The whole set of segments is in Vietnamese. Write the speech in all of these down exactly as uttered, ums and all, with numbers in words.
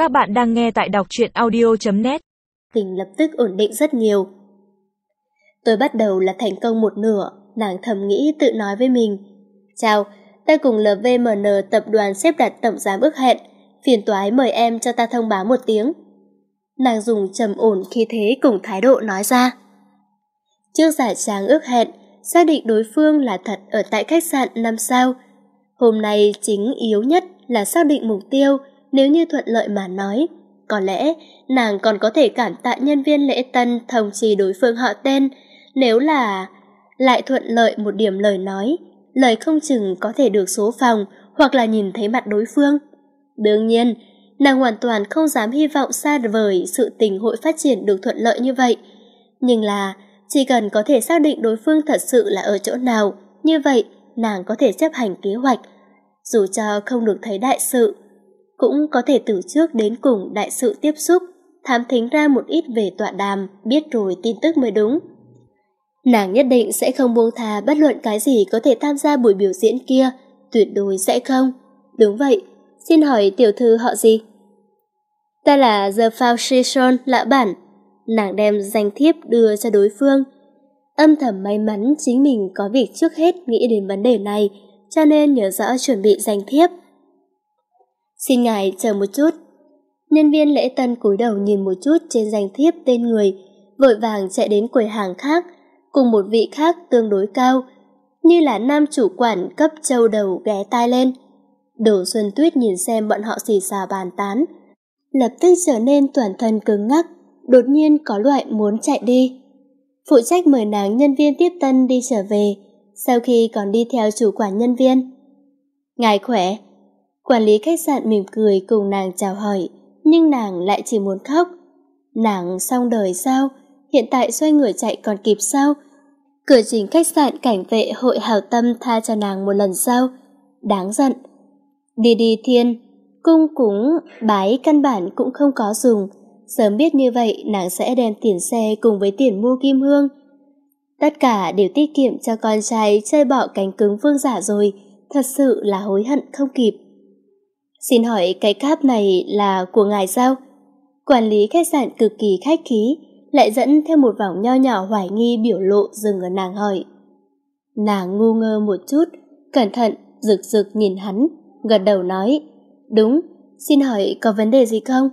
Các bạn đang nghe tại đọc truyện audio chấm net. Tình lập tức ổn định rất nhiều. Tôi bắt đầu là thành công một nửa, nàng thầm nghĩ tự nói với mình. Chào, ta cùng lờ vê em en tập đoàn xếp đặt tổng giám ước hẹn, phiền toái mời em cho ta thông báo một tiếng. Nàng dùng trầm ổn khí thế cùng thái độ nói ra. Trước giải tráng ước hẹn, xác định đối phương là thật ở tại khách sạn năm sao. Hôm nay chính yếu nhất là xác định mục tiêu. Nếu như thuận lợi mà nói, có lẽ nàng còn có thể cảm tạ nhân viên lễ tân thông trì đối phương họ tên. Nếu là lại thuận lợi một điểm lời nói, lời không chừng có thể được số phòng hoặc là nhìn thấy mặt đối phương. Đương nhiên, nàng hoàn toàn không dám hy vọng xa vời sự tình hội phát triển được thuận lợi như vậy. Nhưng là chỉ cần có thể xác định đối phương thật sự là ở chỗ nào, như vậy nàng có thể chấp hành kế hoạch. Dù cho không được thấy đại sự, cũng có thể từ trước đến cùng đại sự tiếp xúc, thám thính ra một ít về tọa đàm, biết rồi tin tức mới đúng. Nàng nhất định sẽ không buông tha bất luận cái gì có thể tham gia buổi biểu diễn kia, tuyệt đối sẽ không. Đúng vậy, xin hỏi tiểu thư họ gì? Ta là The Foundation lão bản. Nàng đem danh thiếp đưa cho đối phương. Âm thầm may mắn chính mình có việc trước hết nghĩ đến vấn đề này, cho nên nhớ rõ chuẩn bị danh thiếp. Xin ngài chờ một chút. Nhân viên lễ tân cúi đầu nhìn một chút trên danh thiếp tên người, vội vàng chạy đến quầy hàng khác, cùng một vị khác tương đối cao, như là nam chủ quản cấp châu đầu ghé tai lên. Đỗ Xuân Tuyết nhìn xem bọn họ xì xào bàn tán, lập tức trở nên toàn thân cứng ngắc, đột nhiên có loại muốn chạy đi. Phụ trách mời nàng nhân viên tiếp tân đi trở về, sau khi còn đi theo chủ quản nhân viên. Ngài khỏe. Quản lý khách sạn mỉm cười cùng nàng chào hỏi, nhưng nàng lại chỉ muốn khóc. Nàng xong đời sao? Hiện tại xoay người chạy còn kịp sao? Cửa chính khách sạn cảnh vệ hội hảo tâm tha cho nàng một lần sau. Đáng giận. Đi đi thiên, cung cúng, bái căn bản cũng không có dùng. Sớm biết như vậy nàng sẽ đem tiền xe cùng với tiền mua kim hương. Tất cả đều tiết kiệm cho con trai chơi bọ cánh cứng vương giả rồi. Thật sự là hối hận không kịp. Xin hỏi cái cáp này là của ngài sao? Quản lý khách sạn cực kỳ khách khí, lại dẫn theo một vòng nho nhỏ hoài nghi biểu lộ dừng ở nàng hỏi. Nàng ngu ngơ một chút, cẩn thận, rực rực nhìn hắn, gật đầu nói. Đúng, xin hỏi có vấn đề gì không?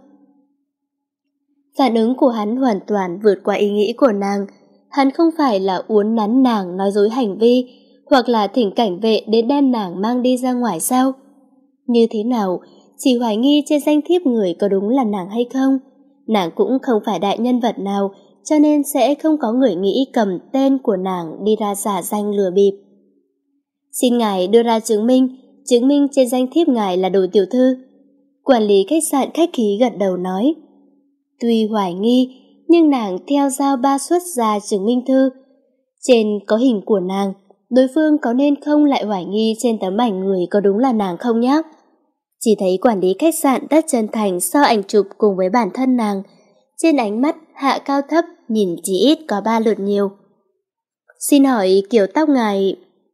Phản ứng của hắn hoàn toàn vượt qua ý nghĩ của nàng. Hắn không phải là uốn nắn nàng nói dối hành vi, hoặc là thỉnh cảnh vệ đến đem nàng mang đi ra ngoài sao? Như thế nào, chỉ hoài nghi trên danh thiếp người có đúng là nàng hay không. Nàng cũng không phải đại nhân vật nào, cho nên sẽ không có người nghĩ cầm tên của nàng đi ra giả danh lừa bịp. Xin ngài đưa ra chứng minh, chứng minh trên danh thiếp ngài là đồ tiểu thư. Quản lý khách sạn khách khí gật đầu nói. Tuy hoài nghi, nhưng nàng theo giao ba xuất ra chứng minh thư. Trên có hình của nàng, đối phương có nên không lại hoài nghi trên tấm ảnh người có đúng là nàng không nhá? Chỉ thấy quản lý khách sạn rất chân thành so ảnh chụp cùng với bản thân nàng, trên ánh mắt hạ cao thấp nhìn chỉ ít có ba lượt nhiều. Xin hỏi kiểu tóc ngài...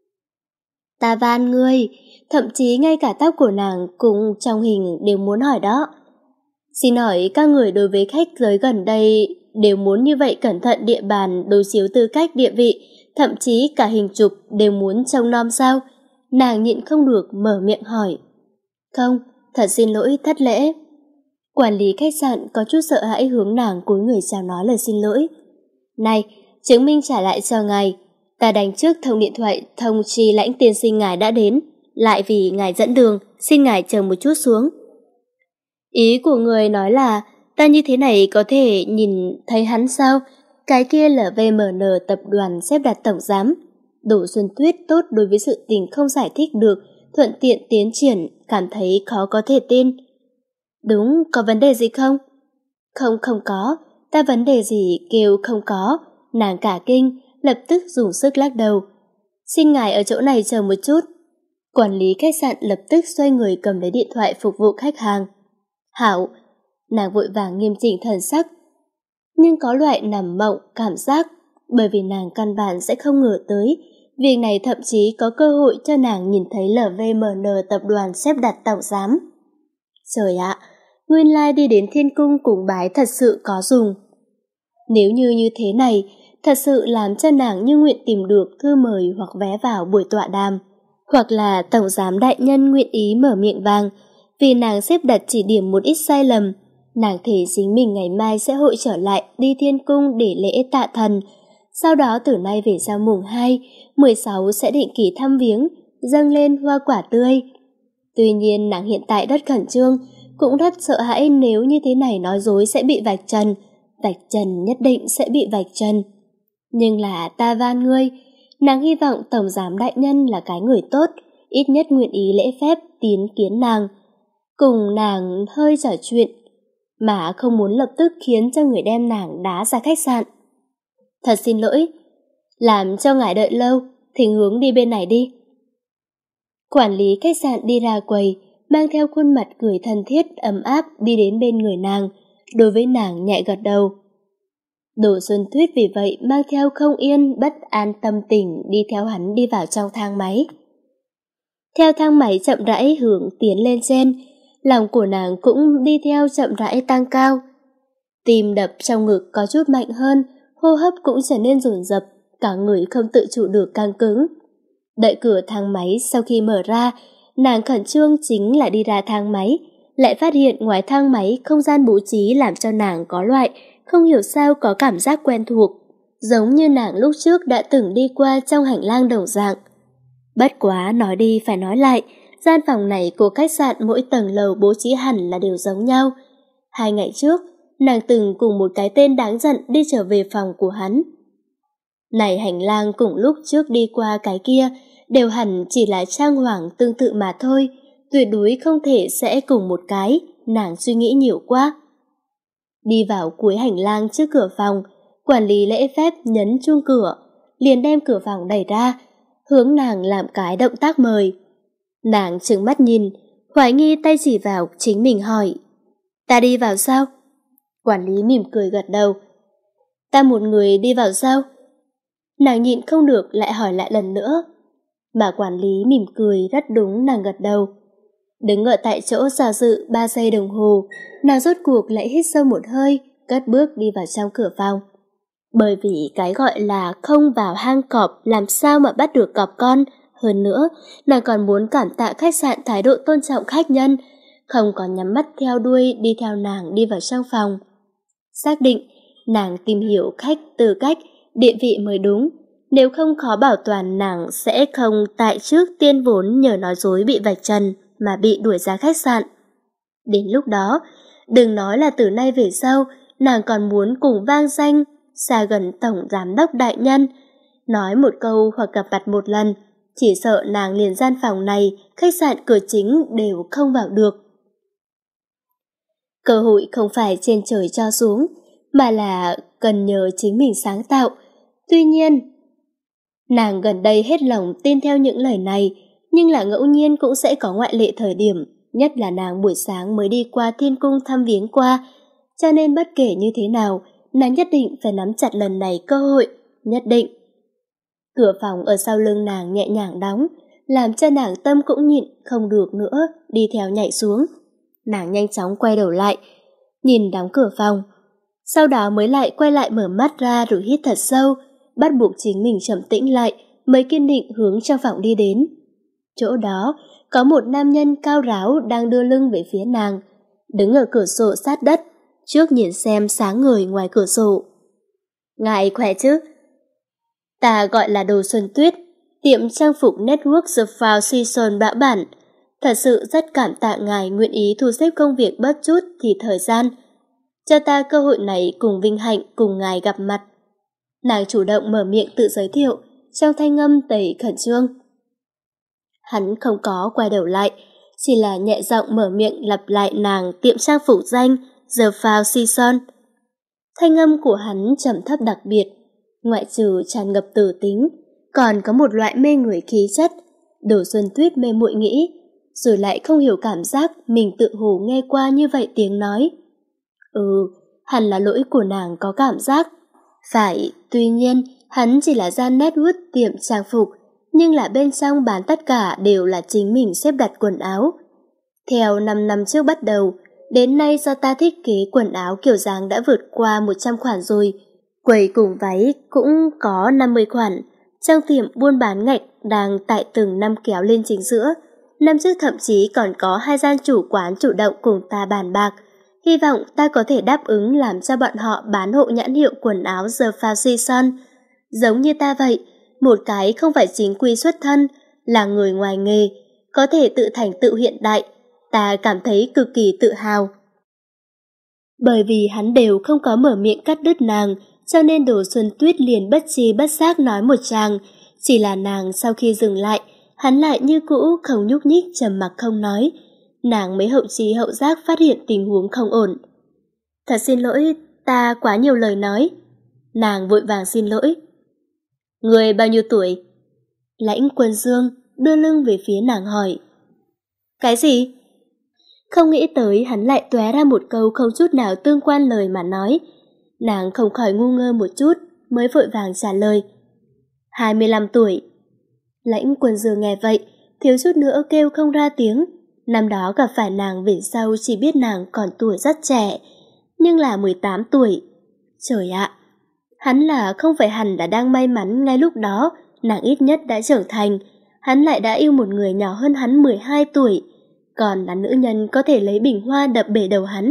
Ta van ngươi, thậm chí ngay cả tóc của nàng cùng trong hình đều muốn hỏi đó. Xin hỏi các người đối với khách giới gần đây đều muốn như vậy cẩn thận địa bàn đối chiếu tư cách địa vị, thậm chí cả hình chụp đều muốn trông nom sao? Nàng nhịn không được mở miệng hỏi. Không, thật xin lỗi, thất lễ. Quản lý khách sạn có chút sợ hãi hướng nàng cúi người chào nói lời xin lỗi. Này, chứng minh trả lại cho ngài. Ta đánh trước thông điện thoại thông chi lãnh tiên sinh ngài đã đến, lại vì ngài dẫn đường, xin ngài chờ một chút xuống. Ý của người nói là ta như thế này có thể nhìn thấy hắn sao? Cái kia là vê em en tập đoàn xếp đặt tổng giám. Đỗ Xuân Tuyết tốt đối với sự tình không giải thích được, thuận tiện tiến triển, cảm thấy khó có thể tin. Đúng, có vấn đề gì không? Không, không có, ta vấn đề gì kêu không có. Nàng cả kinh, lập tức dùng sức lắc đầu. Xin ngài ở chỗ này chờ một chút. Quản lý khách sạn lập tức xoay người cầm lấy điện thoại phục vụ khách hàng. Hảo, nàng vội vàng nghiêm chỉnh thần sắc, nhưng có loại nằm mộng cảm giác, bởi vì nàng căn bản sẽ không ngờ tới, việc này thậm chí có cơ hội cho nàng nhìn thấy lờ vê em en tập đoàn xếp đặt tổng giám. Trời ạ, nguyên lai đi đến thiên cung cúng bái thật sự có dùng. Nếu như như thế này, thật sự làm cho nàng như nguyện tìm được thư mời hoặc vé vào buổi tọa đàm, hoặc là tổng giám đại nhân nguyện ý mở miệng vàng, vì nàng xếp đặt chỉ điểm một ít sai lầm. Nàng thể chính mình ngày mai sẽ hội trở lại đi thiên cung để lễ tạ thần, sau đó từ nay về sau mùng hai, mười sáu sẽ định kỳ thăm viếng, dâng lên hoa quả tươi. Tuy nhiên nàng hiện tại rất khẩn trương, cũng rất sợ hãi nếu như thế này nói dối sẽ bị vạch trần, vạch trần nhất định sẽ bị vạch trần. Nhưng là ta van ngươi, nàng hy vọng tổng giám đại nhân là cái người tốt, ít nhất nguyện ý lễ phép tín kiến nàng, cùng nàng hơi trò chuyện, mà không muốn lập tức khiến cho người đem nàng đá ra khách sạn. Thật xin lỗi, làm cho ngài đợi lâu, thỉnh hướng đi bên này đi. Quản lý khách sạn đi ra quầy, mang theo khuôn mặt cười thân thiết ấm áp đi đến bên người nàng, đối với nàng nhẹ gật đầu. Đỗ Xuân Tuyết vì vậy mang theo không yên bất an tâm tình đi theo hắn đi vào trong thang máy. Theo thang máy chậm rãi hướng tiến lên trên, lòng của nàng cũng đi theo chậm rãi tăng cao. Tim đập trong ngực có chút mạnh hơn, hô hấp cũng trở nên dồn dập, cả người không tự chủ được căng cứng. Đợi cửa thang máy sau khi mở ra, nàng khẩn trương chính là đi ra thang máy, lại phát hiện ngoài thang máy không gian bố trí làm cho nàng có loại không hiểu sao có cảm giác quen thuộc, giống như nàng lúc trước đã từng đi qua trong hành lang đồng dạng. Bất quá nói đi phải nói lại, gian phòng này của khách sạn mỗi tầng lầu bố trí hẳn là đều giống nhau. Hai ngày trước, nàng từng cùng một cái tên đáng giận đi trở về phòng của hắn. Này hành lang cùng lúc trước đi qua cái kia, đều hẳn chỉ là trang hoàng tương tự mà thôi, tuyệt đối không thể sẽ cùng một cái, nàng suy nghĩ nhiều quá. Đi vào cuối hành lang trước cửa phòng, quản lý lễ phép nhấn chuông cửa, liền đem cửa phòng đẩy ra, hướng nàng làm cái động tác mời. Nàng trừng mắt nhìn, hoài nghi tay chỉ vào chính mình hỏi, ta đi vào sao? Quản lý mỉm cười gật đầu, ta một người đi vào sao? Nàng nhịn không được lại hỏi lại lần nữa, mà quản lý mỉm cười rất đúng nàng gật đầu. Đứng ở tại chỗ do dự ba giây đồng hồ, nàng rốt cuộc lại hít sâu một hơi, cất bước đi vào trong cửa phòng. Bởi vì cái gọi là không vào hang cọp làm sao mà bắt được cọp con. Hơn nữa, nàng còn muốn cảm tạ khách sạn thái độ tôn trọng khách nhân, không có nhắm mắt theo đuôi đi theo nàng đi vào trong phòng. Xác định, nàng tìm hiểu khách tư cách, địa vị mới đúng. Nếu không khó bảo toàn nàng sẽ không tại trước tiên vốn nhờ nói dối bị vạch trần mà bị đuổi ra khách sạn. Đến lúc đó, đừng nói là từ nay về sau, nàng còn muốn cùng vang danh xa gần tổng giám đốc đại nhân. Nói một câu hoặc gặp mặt một lần, chỉ sợ nàng liền gian phòng này, khách sạn cửa chính đều không vào được. Cơ hội không phải trên trời cho xuống, mà là cần nhờ chính mình sáng tạo. Tuy nhiên, nàng gần đây hết lòng tin theo những lời này, nhưng là ngẫu nhiên cũng sẽ có ngoại lệ thời điểm, nhất là nàng buổi sáng mới đi qua thiên cung thăm viếng qua, cho nên bất kể như thế nào, nàng nhất định phải nắm chặt lần này cơ hội, nhất định. Cửa phòng ở sau lưng nàng nhẹ nhàng đóng, làm cho nàng tâm cũng nhịn không được nữa, đi theo nhảy xuống. Nàng nhanh chóng quay đầu lại, nhìn đóng cửa phòng, sau đó mới lại quay lại mở mắt ra rồi hít thật sâu, bắt buộc chính mình trầm tĩnh lại, mới kiên định hướng trong phòng đi đến. Chỗ đó, có một nam nhân cao ráo đang đưa lưng về phía nàng, đứng ở cửa sổ sát đất, trước nhìn xem sáng người ngoài cửa sổ. Ngài khỏe chứ? Ta gọi là Đồ Xuân Tuyết, tiệm trang phục Network The Four Seasons bão bản. Thật sự rất cảm tạ ngài nguyện ý thu xếp công việc bớt chút thì thời gian, cho ta cơ hội này cùng vinh hạnh cùng ngài gặp mặt. Nàng chủ động mở miệng tự giới thiệu, trong thanh âm đầy khẩn trương. Hắn không có quay đầu lại, chỉ là nhẹ giọng mở miệng lặp lại nàng tiệm trang phục danh The Four Seasons. Thanh âm của hắn trầm thấp đặc biệt, ngoại trừ tràn ngập từ tính, còn có một loại mê người khí chất. Đồ Xuân Tuyết mê muội nghĩ, rồi lại không hiểu cảm giác mình tự hồ nghe qua như vậy tiếng nói. Ừ, hẳn là lỗi của nàng có cảm giác. Phải, tuy nhiên, hắn chỉ là gian Netwood tiệm trang phục, nhưng là bên trong bán tất cả đều là chính mình xếp đặt quần áo. Theo năm năm trước bắt đầu, Đến nay do ta thiết kế quần áo kiểu dáng đã vượt qua một trăm khoản rồi. Quầy cùng váy cũng có năm mươi khoản. Trong tiệm buôn bán ngạch đang tại từng năm kéo lên chính giữa. Năm trước thậm chí còn có hai gian chủ quán chủ động cùng ta bàn bạc. Hy vọng ta có thể đáp ứng làm cho bọn họ bán hộ nhãn hiệu quần áo The Fashion. Giống như ta vậy, một cái không phải chính quy xuất thân, là người ngoài nghề, có thể tự thành tựu hiện đại, ta cảm thấy cực kỳ tự hào. Bởi vì hắn đều không có mở miệng cắt đứt nàng, cho nên Đồ Xuân Tuyết liền bất tri bất giác nói một tràng. Chỉ là nàng sau khi dừng lại, hắn lại như cũ không nhúc nhích trầm mặc không nói. Nàng mới hậu trí hậu giác phát hiện tình huống không ổn. Thật xin lỗi, ta quá nhiều lời nói. Nàng vội vàng xin lỗi. Người bao nhiêu tuổi? Lãnh Quân Dương đưa lưng về phía nàng hỏi. Cái gì? Không nghĩ tới hắn lại tóe ra một câu không chút nào tương quan lời mà nói. Nàng không khỏi ngu ngơ một chút, mới vội vàng trả lời. hai mươi lăm tuổi. Lãnh Quân Dương nghe vậy, thiếu chút nữa kêu không ra tiếng. Năm đó gặp phải nàng về sau chỉ biết nàng còn tuổi rất trẻ, nhưng là mười tám tuổi. Trời ạ! Hắn là không phải hẳn đã đang may mắn ngay lúc đó, nàng ít nhất đã trưởng thành. Hắn lại đã yêu một người nhỏ hơn hắn mười hai tuổi, còn là nữ nhân có thể lấy bình hoa đập bể đầu hắn.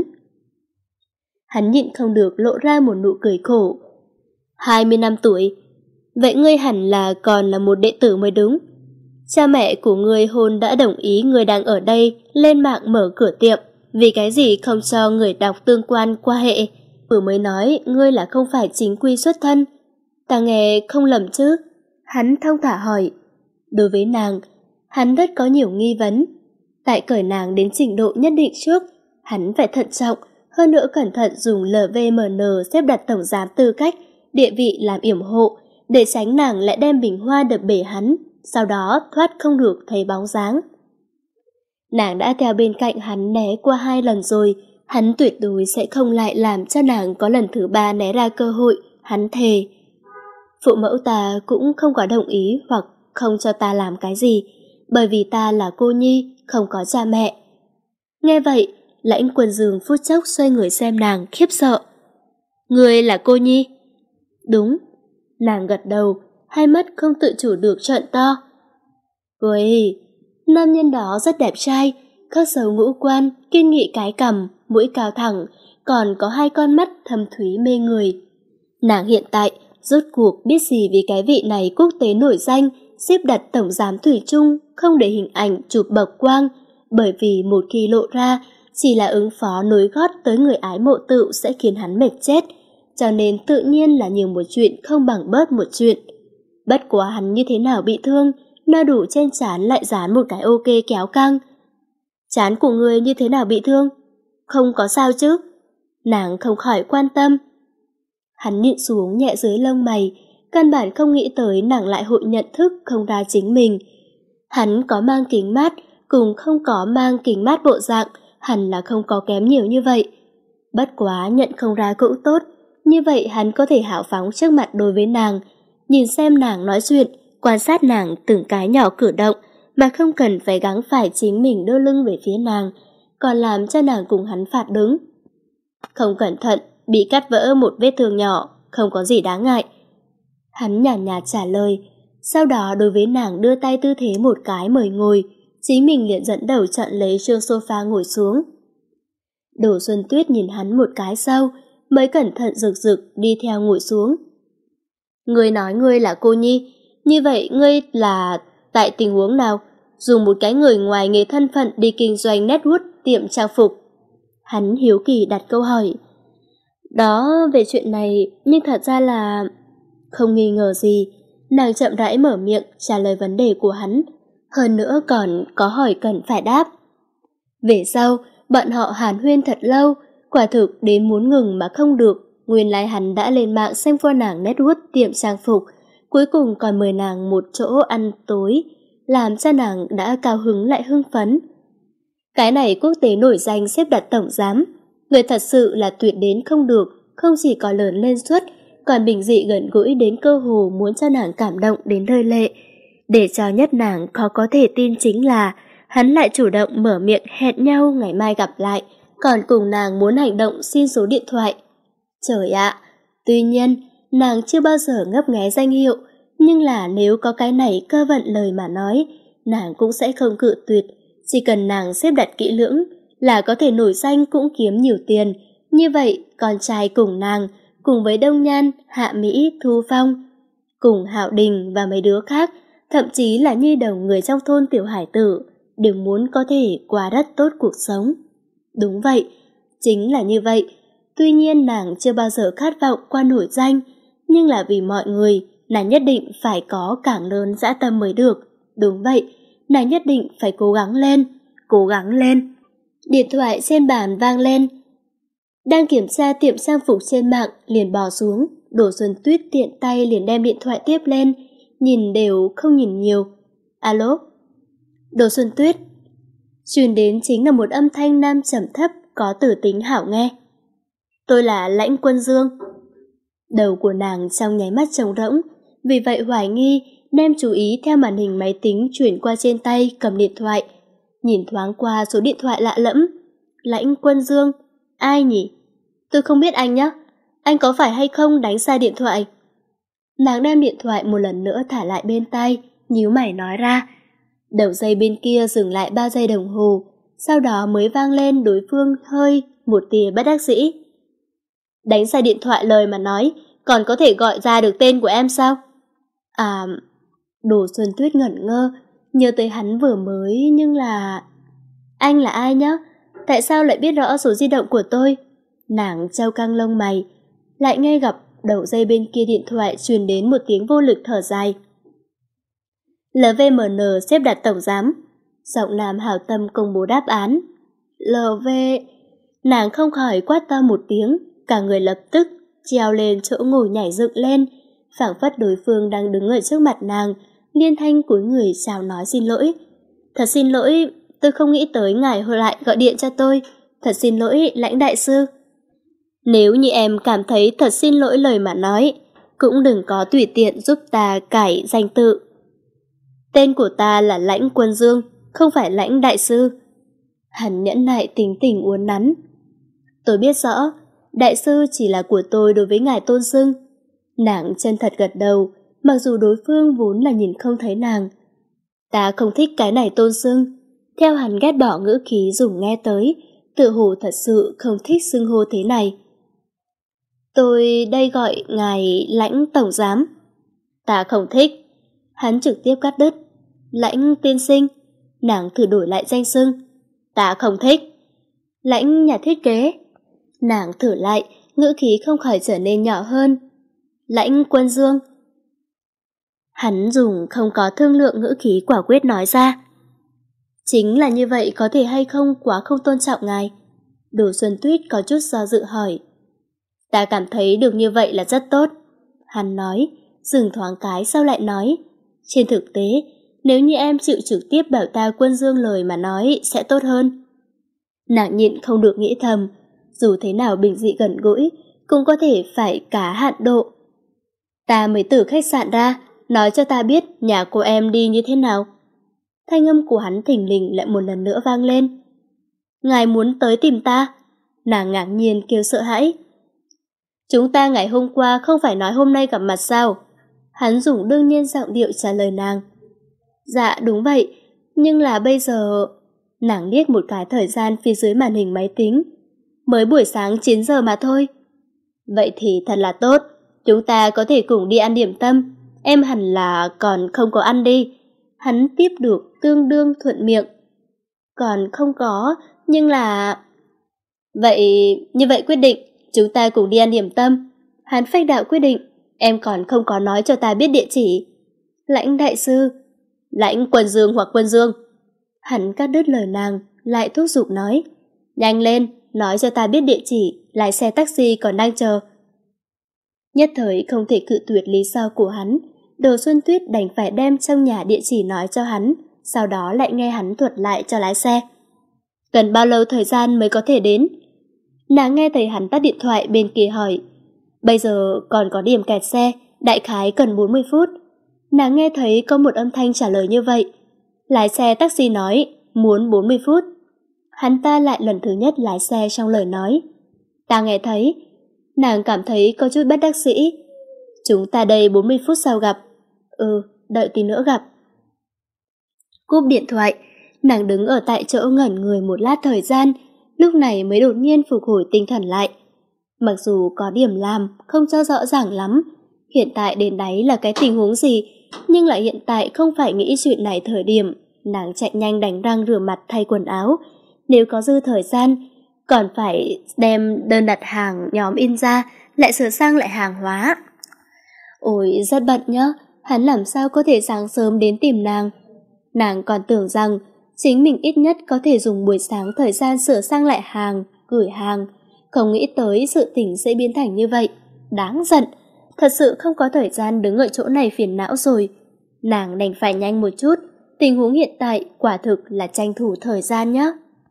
Hắn nhịn không được lộ ra một nụ cười khổ. hai mươi năm tuổi? Vậy ngươi hẳn là còn là một đệ tử mới đúng. Cha mẹ của ngươi hôn đã đồng ý ngươi đang ở đây lên mạng mở cửa tiệm, vì cái gì không cho người đọc tương quan qua hệ? Vừa mới nói ngươi là không phải chính quy xuất thân. Ta nghe không lầm chứ? Hắn thong thả hỏi. Đối với nàng, hắn rất có nhiều nghi vấn. Tại cởi nàng đến trình độ nhất định trước, hắn phải thận trọng, hơn nữa cẩn thận dùng lờ vê em en xếp đặt tổng giám tư cách, địa vị làm yểm hộ, để tránh nàng lại đem bình hoa đập bể hắn, sau đó thoát không được thấy bóng dáng. Nàng đã theo bên cạnh hắn né qua hai lần rồi, hắn tuyệt đối sẽ không lại làm cho nàng có lần thứ ba né ra cơ hội, hắn thề. Phụ mẫu ta cũng không có đồng ý hoặc không cho ta làm cái gì, bởi vì ta là cô nhi, không có cha mẹ. Nghe vậy, Lãnh Quân Dương phút chốc xoay người xem nàng khiếp sợ. Ngươi là cô nhi? Đúng. Nàng gật đầu, hai mắt không tự chủ được trợn to. Ôi, nam nhân đó rất đẹp trai, khớp sầu ngũ quan, kiên nghị cái cằm, mũi cao thẳng, còn có hai con mắt thâm thúy mê người. Nàng hiện tại rốt cuộc biết gì vì cái vị này quốc tế nổi danh, xếp đặt tổng giám thủy chung, không để hình ảnh chụp bậc quang, bởi vì một khi lộ ra, chỉ là ứng phó nối gót tới người ái mộ tựu sẽ khiến hắn mệt chết, cho nên tự nhiên là nhiều một chuyện không bằng bớt một chuyện. Bất quá hắn như thế nào bị thương, no đủ trên trán lại dán một cái ok kéo căng. Trán của người như thế nào bị thương? Không có sao chứ? Nàng không khỏi quan tâm. Hắn nhịn xuống nhẹ dưới lông mày, căn bản không nghĩ tới nàng lại hội nhận thức không ra chính mình. Hắn có mang kính mát, cùng không có mang kính mát bộ dạng, hẳn là không có kém nhiều như vậy. Bất quá nhận không ra cũng tốt, như vậy hắn có thể hào phóng trước mặt đối với nàng, nhìn xem nàng nói chuyện, quan sát nàng từng cái nhỏ cử động, mà không cần phải gắng phải chính mình đưa lưng về phía nàng, còn làm cho nàng cùng hắn phạt đứng. Không cẩn thận, bị cắt vỡ một vết thương nhỏ, không có gì đáng ngại. Hắn nhàn nhạt trả lời, sau đó đối với nàng đưa tay tư thế một cái mời ngồi, chính mình liền dẫn đầu chọn lấy chiếc sofa ngồi xuống. Đồ Xuân Tuyết nhìn hắn một cái sau, mới cẩn thận rực rực đi theo ngồi xuống. Ngươi nói ngươi là cô nhi, như vậy ngươi là tại tình huống nào dùng một cái người ngoài nghề thân phận đi kinh doanh network tiệm trang phục? Hắn hiếu kỳ đặt câu hỏi. Đó, về chuyện này, nhưng thật ra là... Không nghi ngờ gì, nàng chậm rãi mở miệng trả lời vấn đề của hắn, hơn nữa còn có hỏi cần phải đáp. Về sau, bọn họ hàn huyên thật lâu, quả thực đến muốn ngừng mà không được. Nguyên lai hắn đã lên mạng xem qua nàng network tiệm trang phục, cuối cùng còn mời nàng một chỗ ăn tối, làm cho nàng đã cao hứng lại hưng phấn. Cái này quốc tế nổi danh xếp đặt tổng giám, người thật sự là tuyệt đến không được, không chỉ có lớn lên suất, còn bình dị gần gũi đến cơ hồ muốn cho nàng cảm động đến rơi lệ. Để cho nhất nàng khó có thể tin chính là hắn lại chủ động mở miệng hẹn nhau ngày mai gặp lại, còn cùng nàng muốn hành động xin số điện thoại. Trời ạ, tuy nhiên, nàng chưa bao giờ ngấp nghé danh hiệu, nhưng là nếu có cái này cơ vận lời mà nói, nàng cũng sẽ không cự tuyệt, chỉ cần nàng xếp đặt kỹ lưỡng là có thể nổi danh cũng kiếm nhiều tiền. Như vậy, con trai cùng nàng, cùng với Đông Nhan, Hạ Mỹ, Thu Phong, cùng Hạo Đình và mấy đứa khác, thậm chí là nhi đồng người trong thôn tiểu hải tử, đều muốn có thể qua đất tốt cuộc sống. Đúng vậy, chính là như vậy. Tuy nhiên nàng chưa bao giờ khát vọng qua nổi danh, nhưng là vì mọi người, nàng nhất định phải có càng lớn dã tâm mới được. Đúng vậy, nàng nhất định phải cố gắng lên, cố gắng lên. Điện thoại trên bàn vang lên. Đang kiểm tra tiệm trang phục trên mạng liền bò xuống, Đỗ Xuân Tuyết tiện tay liền đem điện thoại tiếp lên, nhìn đều không nhìn nhiều. Alo? Đỗ Xuân Tuyết. Truyền đến chính là một âm thanh nam trầm thấp có tử tính hảo nghe. Tôi là Lãnh Quân Dương. Đầu của nàng trong nháy mắt trống rỗng, vì vậy hoài nghi đem chú ý theo màn hình máy tính chuyển qua trên tay cầm điện thoại. Nhìn thoáng qua số điện thoại lạ lẫm. Lãnh Quân Dương, ai nhỉ? Tôi không biết anh nhé. Anh có phải hay không đánh sai điện thoại? Nàng đem điện thoại một lần nữa thả lại bên tay, nhíu mày nói ra. Đầu dây bên kia dừng lại ba giây đồng hồ, sau đó mới vang lên đối phương hơi một tia bất đắc dĩ. Đánh sai điện thoại lời mà nói, còn có thể gọi ra được tên của em sao? À, Đỗ Xuân Tuyết ngẩn ngơ, nhớ tới hắn vừa mới nhưng là... Anh là ai nhá? Tại sao lại biết rõ số di động của tôi? Nàng trao căng lông mày, lại nghe gặp đầu dây bên kia điện thoại truyền đến một tiếng vô lực thở dài. lờ vê em en xếp đặt tổng giám. Giọng nam hảo tâm công bố đáp án. lờ vê... Nàng không khỏi quát to một tiếng, cả người lập tức treo lên chỗ ngồi nhảy dựng lên, phảng phất đối phương đang đứng ở trước mặt nàng, liên thanh cúi người chào nói xin lỗi. Thật xin lỗi, tôi không nghĩ tới ngài hồi lại gọi điện cho tôi. Thật xin lỗi, Lãnh đại sư. Nếu như em cảm thấy thật xin lỗi lời mà nói, cũng đừng có tùy tiện giúp ta cải danh tự. Tên của ta là Lãnh Quân Dương, không phải Lãnh đại sư. Hắn nhẫn nại tính tình uốn nắn. Tôi biết rõ, đại sư chỉ là của tôi đối với ngài tôn xưng. Nàng chân thật gật đầu, mặc dù đối phương vốn là nhìn không thấy nàng. Ta không thích cái này tôn xưng. Theo hắn ghét bỏ ngữ khí dùng nghe tới, tự hồ thật sự không thích xưng hô thế này. Tôi đây gọi ngài Lãnh tổng giám. Ta không thích. Hắn trực tiếp cắt đứt. Lãnh tiên sinh. Nàng thử đổi lại danh xưng. Ta không thích. Lãnh nhà thiết kế. Nàng thử lại, ngữ khí không khỏi trở nên nhỏ hơn. Lãnh Quân Dương. Hắn dùng không có thương lượng ngữ khí quả quyết nói ra. Chính là như vậy có thể hay không quá không tôn trọng ngài? Đỗ Xuân Tuyết có chút do dự hỏi. Ta cảm thấy được như vậy là rất tốt. Hắn nói, dừng thoáng cái sau lại nói. Trên thực tế, nếu như em chịu trực tiếp bảo ta Quân Dương lời mà nói sẽ tốt hơn. Nàng nhịn không được nghĩ thầm, dù thế nào bình dị gần gũi, cũng có thể phải cá hạn độ. Ta mới từ khách sạn ra, nói cho ta biết nhà cô em đi như thế nào. Thanh âm của hắn thình lình lại một lần nữa vang lên. Ngài muốn tới tìm ta? Nàng ngạc nhiên kêu sợ hãi. Chúng ta ngày hôm qua không phải nói hôm nay gặp mặt sao? Hắn dùng đương nhiên giọng điệu trả lời nàng. Dạ đúng vậy, nhưng là bây giờ... Nàng liếc một cái thời gian phía dưới màn hình máy tính. Mới buổi sáng chín giờ mà thôi. Vậy thì thật là tốt, chúng ta có thể cùng đi ăn điểm tâm. Em hẳn là còn không có ăn đi. Hắn tiếp được tương đương thuận miệng. Còn không có, nhưng là... Vậy, như vậy quyết định, chúng ta cùng đi ăn điểm tâm. Hắn phách đạo quyết định, em còn không có nói cho ta biết địa chỉ. Lãnh đại sư. Lãnh Quân Dương hoặc Quân Dương. Hắn cắt đứt lời nàng, lại thúc giục nói. Nhanh lên, nói cho ta biết địa chỉ, lái xe taxi còn đang chờ. Nhất thời không thể cự tuyệt lý do của hắn, Đỗ Xuân Tuyết đành phải đem trong nhà địa chỉ nói cho hắn, sau đó lại nghe hắn thuật lại cho lái xe. Cần bao lâu thời gian mới có thể đến? Nàng nghe thấy hắn tắt điện thoại bên kia hỏi. Bây giờ còn có điểm kẹt xe, đại khái cần bốn mươi phút. Nàng nghe thấy có một âm thanh trả lời như vậy. Lái xe taxi nói, muốn bốn mươi phút. Hắn ta lại lần thứ nhất lái xe trong lời nói. Ta nghe thấy. Nàng cảm thấy có chút bất đắc dĩ. Chúng ta đây bốn mươi phút sau gặp. Ừ, đợi tí nữa gặp. Cúp điện thoại, nàng đứng ở tại chỗ ngẩn người một lát thời gian, lúc này mới đột nhiên phục hồi tinh thần lại. Mặc dù có điểm làm, không cho rõ ràng lắm, hiện tại đến đáy là cái tình huống gì, nhưng lại hiện tại không phải nghĩ chuyện này thời điểm. Nàng chạy nhanh đánh răng rửa mặt thay quần áo, nếu có dư thời gian, còn phải đem đơn đặt hàng nhóm in ra, lại sửa sang lại hàng hóa. Ôi, rất bận nhá, hắn làm sao có thể sáng sớm đến tìm nàng. Nàng còn tưởng rằng chính mình ít nhất có thể dùng buổi sáng thời gian sửa sang lại hàng, gửi hàng, không nghĩ tới sự tình sẽ biến thành như vậy. Đáng giận, thật sự không có thời gian đứng ở chỗ này phiền não rồi. Nàng đành phải nhanh một chút, tình huống hiện tại quả thực là tranh thủ thời gian nhé.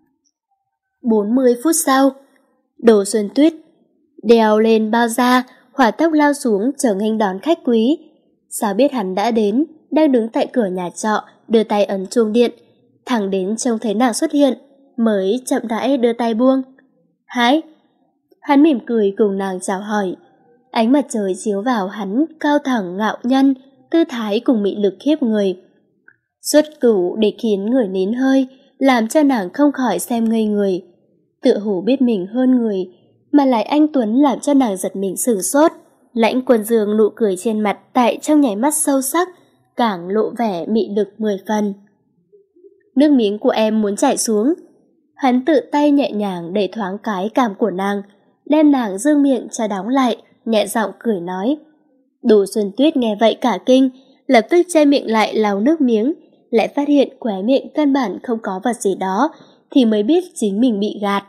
bốn mươi phút sau, Đồ Xuân Tuyết đeo lên bao da, hỏa tốc lao xuống chờ nghênh đón khách quý. Sao biết hắn đã đến, đang đứng tại cửa nhà trọ, đưa tay ấn chuông điện, thẳng đến trông thấy nàng xuất hiện, mới chậm rãi đưa tay buông. Hái! Hắn mỉm cười cùng nàng chào hỏi. Ánh mặt trời chiếu vào hắn cao thẳng ngạo nhân, tư thái cùng mị lực khiếp người. Xuất cửu để khiến người nín hơi, làm cho nàng không khỏi xem ngây người. Tựa hồ biết mình hơn người, mà lại anh Tuấn làm cho nàng giật mình sửng sốt. Lãnh Quân Dương nụ cười trên mặt tại trong nháy mắt sâu sắc, càng lộ vẻ mị lực mười phần. Nước miếng của em muốn chảy xuống. Hắn tự tay nhẹ nhàng đẩy thoáng cái cằm của nàng, đem nàng dương miệng cho đóng lại, nhẹ giọng cười nói. Đồ Xuân Tuyết nghe vậy cả kinh, lập tức che miệng lại lau nước miếng, lại phát hiện khóe miệng căn bản không có vật gì đó, thì mới biết chính mình bị gạt.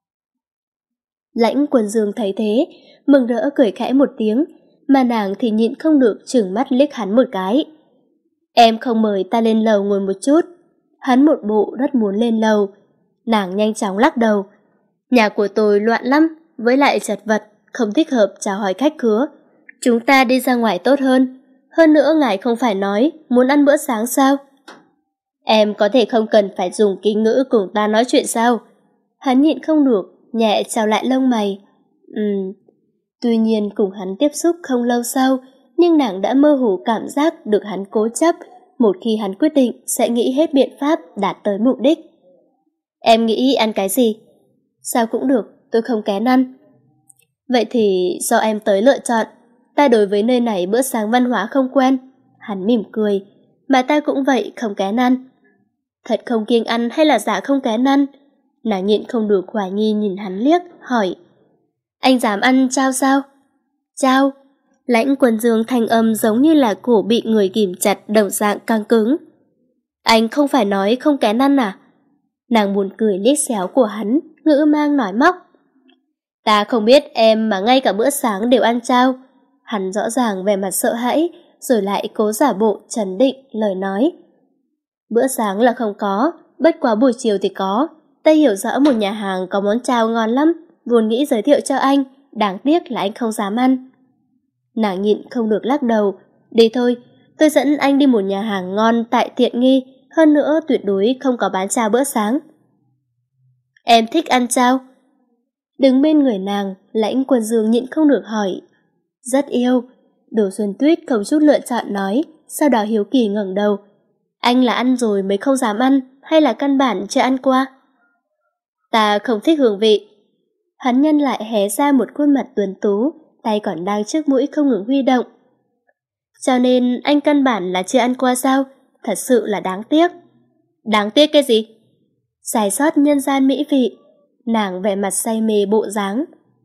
Lãnh Quân Dương thấy thế, mừng rỡ cười khẽ một tiếng, mà nàng thì nhịn không được trừng mắt liếc hắn một cái. Em không mời ta lên lầu ngồi một chút. Hắn một bộ rất muốn lên lầu. Nàng nhanh chóng lắc đầu. Nhà của tôi loạn lắm, với lại chật vật, không thích hợp chào hỏi khách khứa. Chúng ta đi ra ngoài tốt hơn. Hơn nữa ngài không phải nói muốn ăn bữa sáng sao? Em có thể không cần phải dùng kính ngữ cùng ta nói chuyện sao? Hắn nhịn không được, nhẹ chào lại lông mày. Ừm. Tuy nhiên cùng hắn tiếp xúc không lâu sau, nhưng nàng đã mơ hồ cảm giác được hắn cố chấp, một khi hắn quyết định sẽ nghĩ hết biện pháp đạt tới mục đích. Em nghĩ ăn cái gì? Sao cũng được, tôi không kén ăn. Vậy thì do em tới lựa chọn, ta đối với nơi này bữa sáng văn hóa không quen. Hắn mỉm cười, mà ta cũng vậy không kén ăn. Thật không kiêng ăn hay là giả không kén ăn? Nàng nhịn không được hoài nghi nhìn hắn liếc, hỏi. Anh dám ăn chao sao? Chao? Lãnh Quân Dương thanh âm giống như là cổ bị người ghìm chặt đồng dạng căng cứng. Anh không phải nói không kén ăn à? Nàng buồn cười liếc xéo của hắn, ngữ mang nói móc. Ta không biết em mà ngay cả bữa sáng đều ăn chao. Hắn rõ ràng vẻ mặt sợ hãi, rồi lại cố giả bộ trấn định lời nói. Bữa sáng là không có, bất quá buổi chiều thì có. Ta hiểu rõ một nhà hàng có món chao ngon lắm, vốn nghĩ giới thiệu cho anh, đáng tiếc là anh không dám ăn. Nàng nhịn không được lắc đầu. Đi thôi, tôi dẫn anh đi một nhà hàng ngon tại tiện nghi, hơn nữa tuyệt đối không có bán chao bữa sáng. Em thích ăn chao? Đứng bên người nàng, Lãnh Quân Dương nhịn không được hỏi. Rất yêu. Đồ Xuân Tuyết không chút lựa chọn nói, sau đó hiếu kỳ ngẩng đầu. Anh là ăn rồi mới không dám ăn, hay là căn bản chưa ăn qua? Ta không thích hương vị. Hắn nhân lại hé ra một khuôn mặt tuấn tú, tay còn đang trước mũi không ngừng huy động. Cho nên anh căn bản là chưa ăn qua sao? Thật sự là đáng tiếc. Đáng tiếc cái gì? Sai sót nhân gian mỹ vị. Nàng vẻ mặt say mê bộ dáng.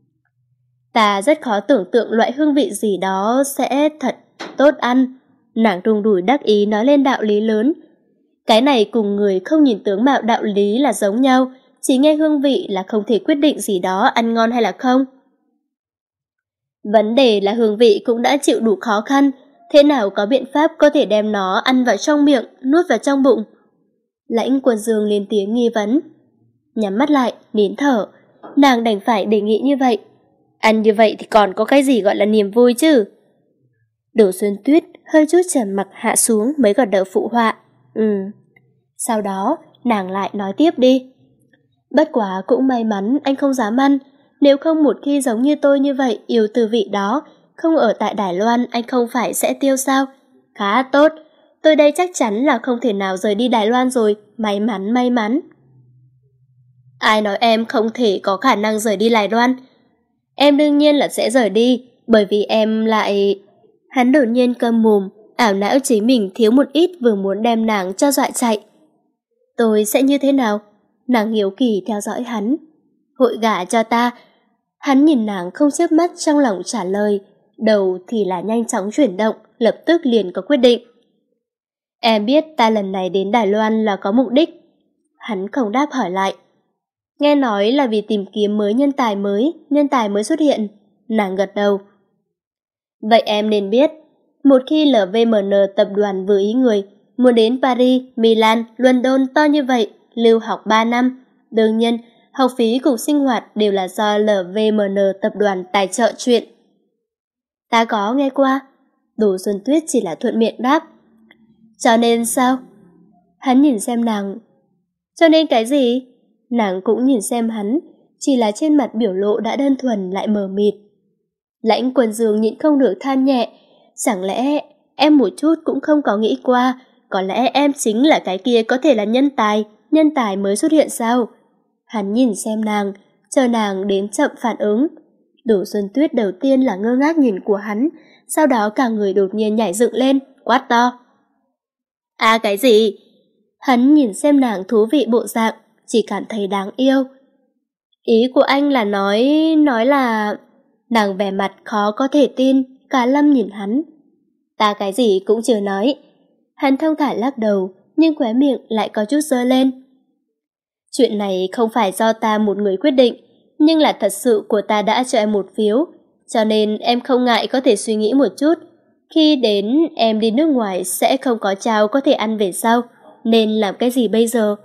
Ta rất khó tưởng tượng loại hương vị gì đó sẽ thật tốt ăn. Nàng rung đùi đắc ý nói lên đạo lý lớn. Cái này cùng người không nhìn tướng mạo đạo lý là giống nhau, chỉ nghe hương vị là không thể quyết định gì đó ăn ngon hay là không. Vấn đề là hương vị cũng đã chịu đủ khó khăn, thế nào có biện pháp có thể đem nó ăn vào trong miệng, nuốt vào trong bụng? Lãnh Quân Dương lên tiếng nghi vấn. Nhắm mắt lại, nín thở, nàng đành phải đề nghị như vậy. Ăn như vậy thì còn có cái gì gọi là niềm vui chứ? Đồ Xuân Tuyết hơi chút trầm mặc hạ xuống mới gật đầu phụ họa. Ừ. Sau đó, nàng lại nói tiếp đi. Bất quá cũng may mắn anh không dám ăn, nếu không một khi giống như tôi như vậy yêu tư vị đó, không ở tại Đài Loan anh không phải sẽ tiêu sao? Khá tốt, tôi đây chắc chắn là không thể nào rời đi Đài Loan rồi, may mắn may mắn. Ai nói em không thể có khả năng rời đi Đài Loan? Em đương nhiên là sẽ rời đi, bởi vì em lại... Hắn đột nhiên câm mồm, ảo não chính mình thiếu một ít vừa muốn đem nàng cho dọa chạy. Tôi sẽ như thế nào? Nàng hiếu kỳ theo dõi hắn. Hội gả cho ta. Hắn nhìn nàng không chớp mắt trong lòng trả lời, đầu thì là nhanh chóng chuyển động, lập tức liền có quyết định. Em biết ta lần này đến Đài Loan là có mục đích. Hắn không đáp hỏi lại. Nghe nói là vì tìm kiếm mới nhân tài mới, nhân tài mới xuất hiện. Nàng gật đầu. Vậy em nên biết, một khi lờ vê em en tập đoàn vừa ý người, muốn đến Paris, Milan, London to như vậy, lưu học ba năm. Đương nhiên, học phí cùng sinh hoạt đều là do lờ vê em en tập đoàn tài trợ chuyện. Ta có nghe qua. Đồ Xuân Tuyết chỉ là thuận miệng đáp. Cho nên sao? Hắn nhìn xem nàng. Cho nên cái gì? Nàng cũng nhìn xem hắn, chỉ là trên mặt biểu lộ đã đơn thuần lại mờ mịt. Lãnh Quân Dương nhịn không được than nhẹ. Chẳng lẽ em một chút cũng không có nghĩ qua, có lẽ em chính là cái kia có thể là nhân tài, nhân tài mới xuất hiện sao? Hắn nhìn xem nàng, chờ nàng đến chậm phản ứng. Đồ Xuân Tuyết đầu tiên là ngơ ngác nhìn của hắn, sau đó cả người đột nhiên nhảy dựng lên, quát to. À cái gì? Hắn nhìn xem nàng thú vị bộ dạng, chỉ cảm thấy đáng yêu. Ý của anh là nói, nói là... Nàng vẻ mặt khó có thể tin, cả lâm nhìn hắn. Ta cái gì cũng chưa nói. Hắn thông thả lắc đầu, nhưng khóe miệng lại có chút giơ lên. Chuyện này không phải do ta một người quyết định, nhưng là thật sự của ta đã cho em một phiếu, cho nên em không ngại có thể suy nghĩ một chút. Khi đến em đi nước ngoài sẽ không có cháo có thể ăn về sau, nên làm cái gì bây giờ?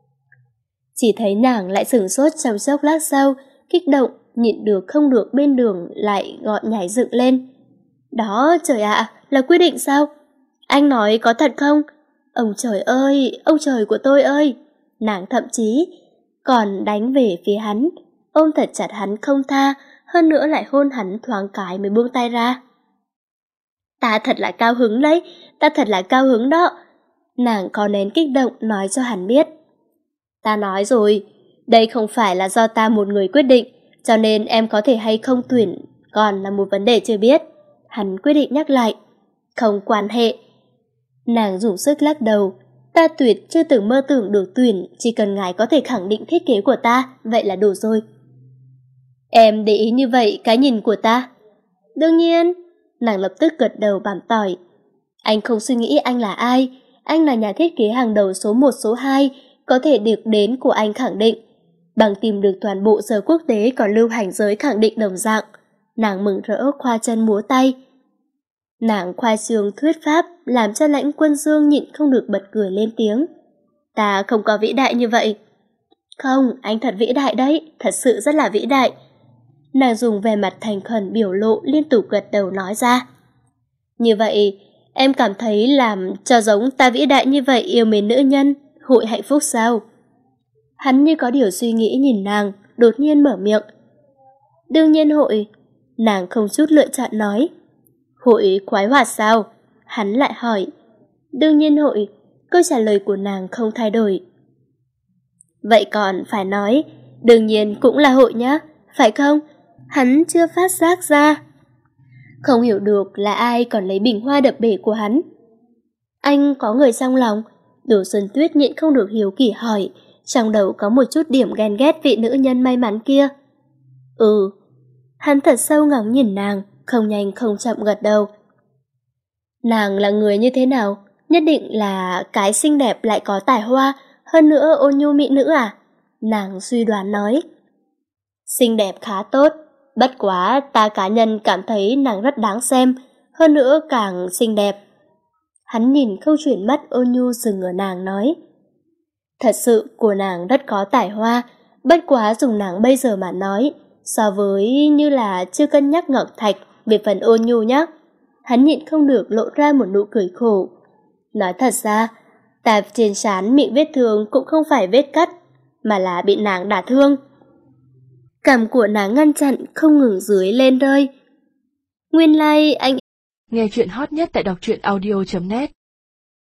Chỉ thấy nàng lại sửng sốt trong chốc lát sau, kích động, nhịn được không được bên đường lại gọn nhảy dựng lên. Đó, trời ạ, à, là quyết định sao? Anh nói có thật không? Ông trời ơi, ông trời của tôi ơi! Nàng thậm chí còn đánh về phía hắn, ôm thật chặt hắn không tha, hơn nữa lại hôn hắn thoáng cái mới buông tay ra. Ta thật là cao hứng đấy, ta thật là cao hứng đó. Nàng có nén kích động nói cho hắn biết. Ta nói rồi, đây không phải là do ta một người quyết định, cho nên em có thể hay không tuyển còn là một vấn đề chưa biết. Hắn quyết định nhắc lại. Không quan hệ. Nàng dùng sức lắc đầu. Ta tuyệt chưa từng mơ tưởng được tuyển, chỉ cần ngài có thể khẳng định thiết kế của ta, vậy là đủ rồi. Em để ý như vậy cái nhìn của ta? Đương nhiên. Nàng lập tức gật đầu bám tỏi. Anh không suy nghĩ anh là ai, anh là nhà thiết kế hàng đầu số một số hai, có thể được đến của anh khẳng định. Bằng tìm được toàn bộ giờ quốc tế còn lưu hành giới khẳng định đồng dạng. Nàng mừng rỡ khoa chân múa tay. Nàng khoa trương thuyết pháp làm cho Lãnh Quân Dương nhịn không được bật cười lên tiếng. Ta không có vĩ đại như vậy. Không, anh thật vĩ đại đấy, thật sự rất là vĩ đại. Nàng dùng vẻ mặt thành khẩn biểu lộ liên tục gật đầu nói ra. Như vậy, em cảm thấy làm cho giống ta vĩ đại như vậy yêu mến nữ nhân, hội hạnh phúc sao? Hắn như có điều suy nghĩ nhìn nàng, đột nhiên mở miệng. Đương nhiên hội. Nàng không chút lựa chọn nói. Hội khoái hoạt sao? Hắn lại hỏi. Đương nhiên hội. Câu trả lời của nàng không thay đổi. Vậy còn phải nói, đương nhiên cũng là hội nhá, phải không? Hắn chưa phát giác ra. Không hiểu được là ai còn lấy bình hoa đập bể của hắn. Anh có người trong lòng? Đồ Xuân Tuyết nhịn không được hiếu kỳ hỏi, trong đầu có một chút điểm ghen ghét vị nữ nhân may mắn kia. Ừ. Hắn thật sâu ngóng nhìn nàng, không nhanh không chậm gật đầu. Nàng là người như thế nào? Nhất định là cái xinh đẹp lại có tài hoa, hơn nữa ôn nhu mỹ nữ à? Nàng suy đoán nói. Xinh đẹp khá tốt, bất quá ta cá nhân cảm thấy nàng rất đáng xem, hơn nữa càng xinh đẹp. Hắn nhìn không chuyển mắt ôn nhu dừng ở nàng nói. Thật sự của nàng rất có tài hoa, bất quá dùng nàng bây giờ mà nói, so với như là chưa cân nhắc Ngọc Thạch về phần ôn nhu nhá. Hắn nhịn không được lộ ra một nụ cười khổ. Nói thật ra, tạp trên trán miệng vết thương cũng không phải vết cắt, mà là bị nàng đả thương. Cằm của nàng ngăn chặn không ngừng dưới lên rơi. Nguyên lai like, anh... Nghe chuyện hot nhất tại đọc truyện audio chấm net